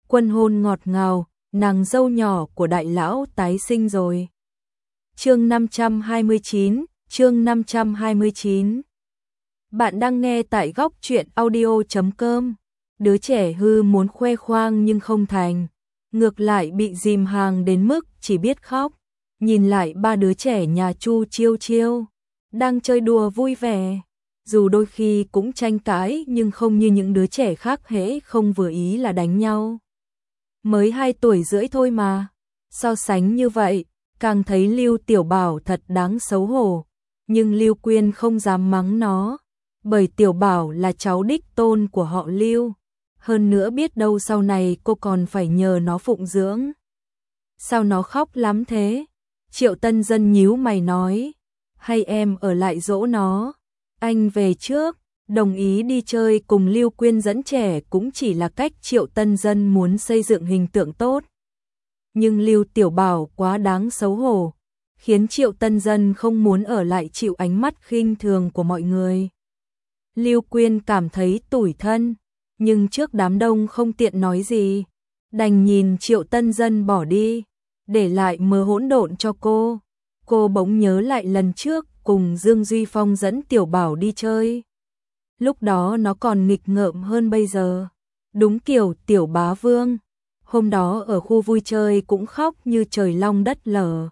Quân hôn ngọt ngào, nàng dâu nhỏ của đại lão tái sinh rồi. Chương 529, chương 529. Bạn đang nghe tại góc truyện audio.com. Đứa trẻ hư muốn khoe khoang nhưng không thành, ngược lại bị dìm hàng đến mức chỉ biết khóc. Nhìn lại ba đứa trẻ nhà Chu Chiêu Chiêu đang chơi đùa vui vẻ, dù đôi khi cũng tranh cãi nhưng không như những đứa trẻ khác, hễ không vừa ý là đánh nhau. Mới 2 tuổi rưỡi thôi mà. So sánh như vậy, càng thấy Lưu Tiểu Bảo thật đáng xấu hổ, nhưng Lưu Quyên không dám mắng nó, bởi Tiểu Bảo là cháu đích tôn của họ Lưu, hơn nữa biết đâu sau này cô còn phải nhờ nó phụng dưỡng. Sao nó khóc lắm thế? Triệu Tân Dân nhíu mày nói, hay em ở lại dỗ nó, anh về trước. Đồng ý đi chơi cùng Lưu Quyên dẫn trẻ cũng chỉ là cách Triệu Tân Dân muốn xây dựng hình tượng tốt. Nhưng Lưu Tiểu Bảo quá đáng xấu hổ, khiến Triệu Tân Dân không muốn ở lại chịu ánh mắt khinh thường của mọi người. Lưu Quyên cảm thấy tủi thân, nhưng trước đám đông không tiện nói gì, đành nhìn Triệu Tân Dân bỏ đi, để lại mớ hỗn độn cho cô. Cô bỗng nhớ lại lần trước cùng Dương Duy Phong dẫn Tiểu Bảo đi chơi. Lúc đó nó còn nghịch ngợm hơn bây giờ, đúng kiểu tiểu bá vương. Hôm đó ở khu vui chơi cũng khóc như trời long đất lở.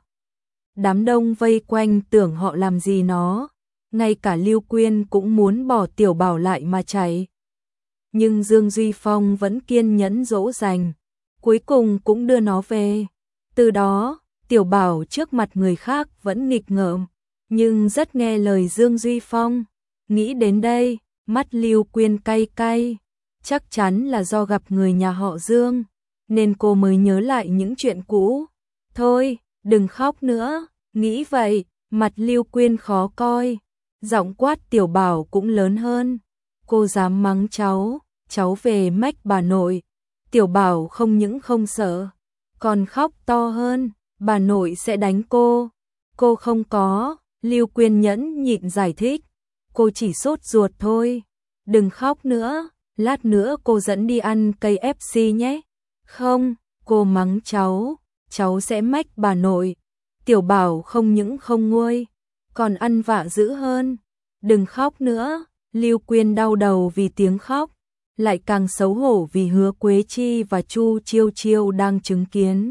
Đám đông vây quanh tưởng họ làm gì nó, ngay cả Lưu Quyên cũng muốn bỏ Tiểu Bảo lại mà chạy. Nhưng Dương Duy Phong vẫn kiên nhẫn dỗ dành, cuối cùng cũng đưa nó về. Từ đó, Tiểu Bảo trước mặt người khác vẫn nghịch ngợm, nhưng rất nghe lời Dương Duy Phong. Nghĩ đến đây, mắt Lưu Quyên cay cay, chắc chắn là do gặp người nhà họ Dương, nên cô mới nhớ lại những chuyện cũ. Thôi, đừng khóc nữa, nghĩ vậy, mặt Lưu Quyên khó coi, giọng quát Tiểu Bảo cũng lớn hơn. Cô dám mắng cháu về mách bà nội. Tiểu Bảo không những không sợ, còn khóc to hơn, bà nội sẽ đánh cô. Cô không có, Lưu Quyên nhẫn nhịn giải thích. Cô chỉ sốt ruột thôi, đừng khóc nữa, lát nữa cô dẫn đi ăn KFC nhé. Không, cô mắng cháu sẽ mách bà nội. Tiểu Bảo không những không nguôi, còn ăn vạ dữ hơn. Đừng khóc nữa, Lưu Quyên đau đầu vì tiếng khóc, lại càng xấu hổ vì Hứa Quế Chi và Chu Chiêu Chiêu đang chứng kiến.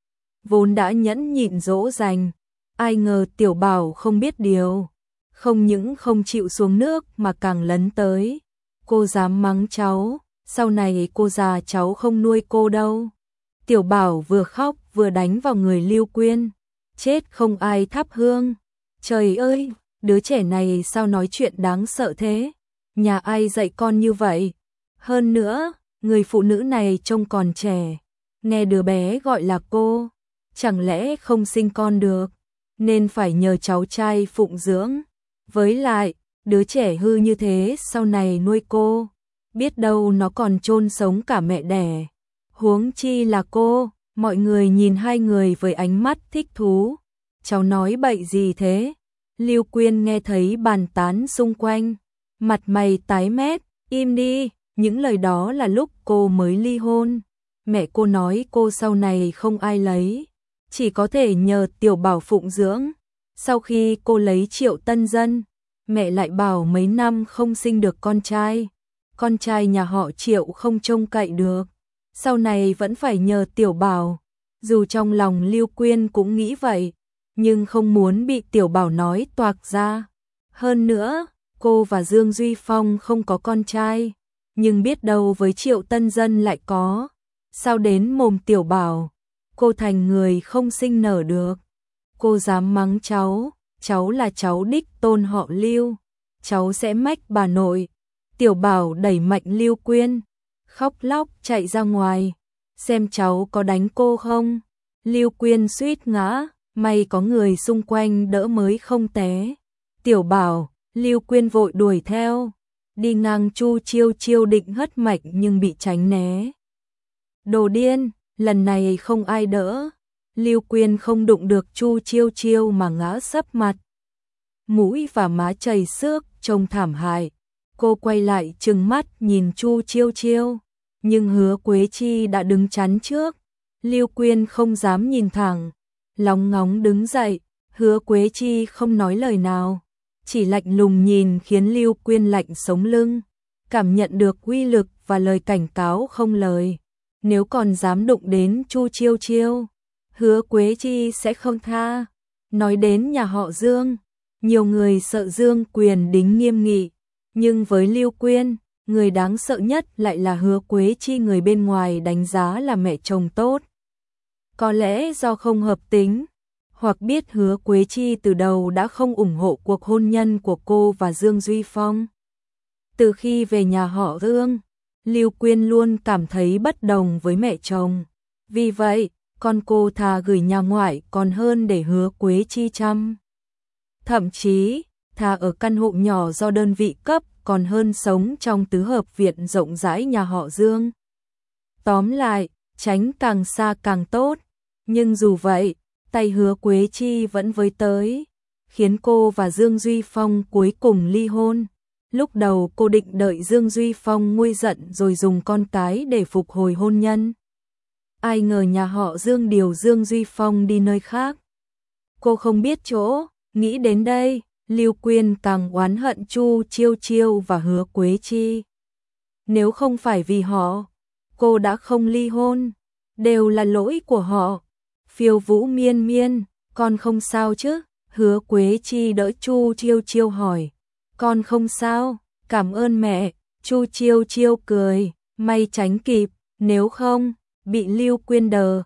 Vốn đã nhẫn nhịn dỗ dành, ai ngờ Tiểu Bảo không biết điều, không những không chịu xuống nước mà càng lấn tới. Cô dám mắng cháu, sau này cô già cháu không nuôi cô đâu. Tiểu Bảo vừa khóc vừa đánh vào người Lưu Quyên. Chết không ai thắp hương. Trời ơi, đứa trẻ này sao nói chuyện đáng sợ thế? Nhà ai dạy con như vậy? Hơn nữa, người phụ nữ này trông còn trẻ, nghe đứa bé gọi là cô, chẳng lẽ không sinh con được, nên phải nhờ cháu trai phụng dưỡng. Với lại, đứa trẻ hư như thế sau này nuôi cô, biết đâu nó còn chôn sống cả mẹ đẻ. Huống chi là cô. Mọi người nhìn hai người với ánh mắt thích thú. Cháu nói bậy gì thế? Lưu Quyên nghe thấy bàn tán xung quanh, mặt mày tái mét. Im đi, những lời đó là lúc cô mới ly hôn. Mẹ cô nói cô sau này không ai lấy, chỉ có thể nhờ Tiểu Bảo phụng dưỡng. Sau khi cô lấy Triệu Tân Dân, mẹ lại bảo mấy năm không sinh được con trai. Con trai nhà họ Triệu không trông cậy được, sau này vẫn phải nhờ Tiểu Bảo. Dù trong lòng Lưu Quyên cũng nghĩ vậy, nhưng không muốn bị Tiểu Bảo nói toạc ra. Hơn nữa, cô và Dương Duy Phong không có con trai, nhưng biết đâu với Triệu Tân Dân lại có. Sao đến mồm Tiểu Bảo, cô thành người không sinh nở được. Cô dám mắng cháu là cháu đích tôn họ Lưu, cháu sẽ mách bà nội. Tiểu Bảo đẩy mạnh Lưu Quyên, khóc lóc chạy ra ngoài, xem cháu có đánh cô không. Lưu Quyên suýt ngã, may có người xung quanh đỡ mới không té. Tiểu Bảo, Lưu Quyên vội đuổi theo, đi ngang Chu Chiêu Chiêu định hất mạch nhưng bị tránh né. Đồ điên, lần này không ai đỡ. Lưu Quyên không đụng được Chu Chiêu Chiêu mà ngã sấp mặt, mũi và má chảy xước, trông thảm hại. Cô quay lại trừng mắt nhìn Chu Chiêu Chiêu, nhưng Hứa Quế Chi đã đứng chắn trước. Lưu Quyên không dám nhìn thẳng, lóng ngóng đứng dậy, Hứa Quế Chi không nói lời nào, chỉ lạnh lùng nhìn khiến Lưu Quyên lạnh sống lưng, cảm nhận được uy lực và lời cảnh cáo không lời. Nếu còn dám đụng đến Chu Chiêu Chiêu, Hứa Quế Chi sẽ không tha. Nói đến nhà họ Dương, nhiều người sợ Dương quyền đính nghiêm nghị, nhưng với Lưu Quyên, người đáng sợ nhất lại là Hứa Quế Chi, người bên ngoài đánh giá là mẹ chồng tốt. Có lẽ do không hợp tính, hoặc biết Hứa Quế Chi từ đầu đã không ủng hộ cuộc hôn nhân của cô và Dương Duy Phong. Từ khi về nhà họ Dương, Lưu Quyên luôn cảm thấy bất đồng với mẹ chồng. Vì vậy, con cô thà gửi nhà ngoại còn hơn để Hứa Quế Chi chăm. Thậm chí, thà ở căn hộ nhỏ do đơn vị cấp còn hơn sống trong tứ hợp viện rộng rãi nhà họ Dương. Tóm lại, tránh càng xa càng tốt. Nhưng dù vậy, tay Hứa Quế Chi vẫn với tới, khiến cô và Dương Duy Phong cuối cùng ly hôn. Lúc đầu cô định đợi Dương Duy Phong nguôi giận rồi dùng con cái để phục hồi hôn nhân. Ai ngờ nhà họ Dương điều Dương Duy Phong đi nơi khác. Cô không biết chỗ, nghĩ đến đây, Lưu Quyên càng oán hận Chu Chiêu Chiêu và Hứa Quế Chi. Nếu không phải vì họ, cô đã không ly hôn, đều là lỗi của họ. Phiêu Vũ Miên Miên, con không sao chứ? Hứa Quế Chi đỡ Chu Chiêu Chiêu hỏi. Con không sao, cảm ơn mẹ. Chu Chiêu Chiêu cười, may tránh kịp, nếu không, bị Lưu Quyên đờ,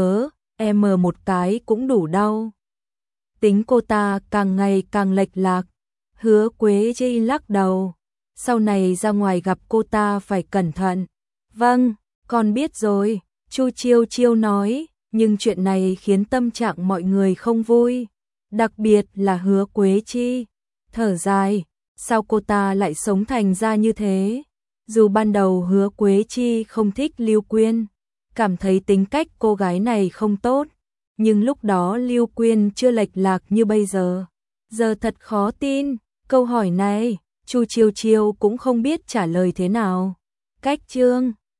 em một cái cũng đủ đau. Tính cô ta càng ngày càng lệch lạc. Hứa Quế Chi lắc đầu, sau này ra ngoài gặp cô ta phải cẩn thận. Vâng, con biết rồi, Chu Chiêu Chiêu nói, nhưng chuyện này khiến tâm trạng mọi người không vui, đặc biệt là Hứa Quế Chi. Thở dài, sao cô ta lại sống thành ra như thế? Dù ban đầu Hứa Quế Chi không thích Lưu Quyên, cảm thấy tính cách cô gái này không tốt, nhưng lúc đó Lưu Quyên chưa lệch lạc như bây giờ. Giờ thật khó tin, câu hỏi này, Chu Chiêu Chiêu cũng không biết trả lời thế nào. Cách chương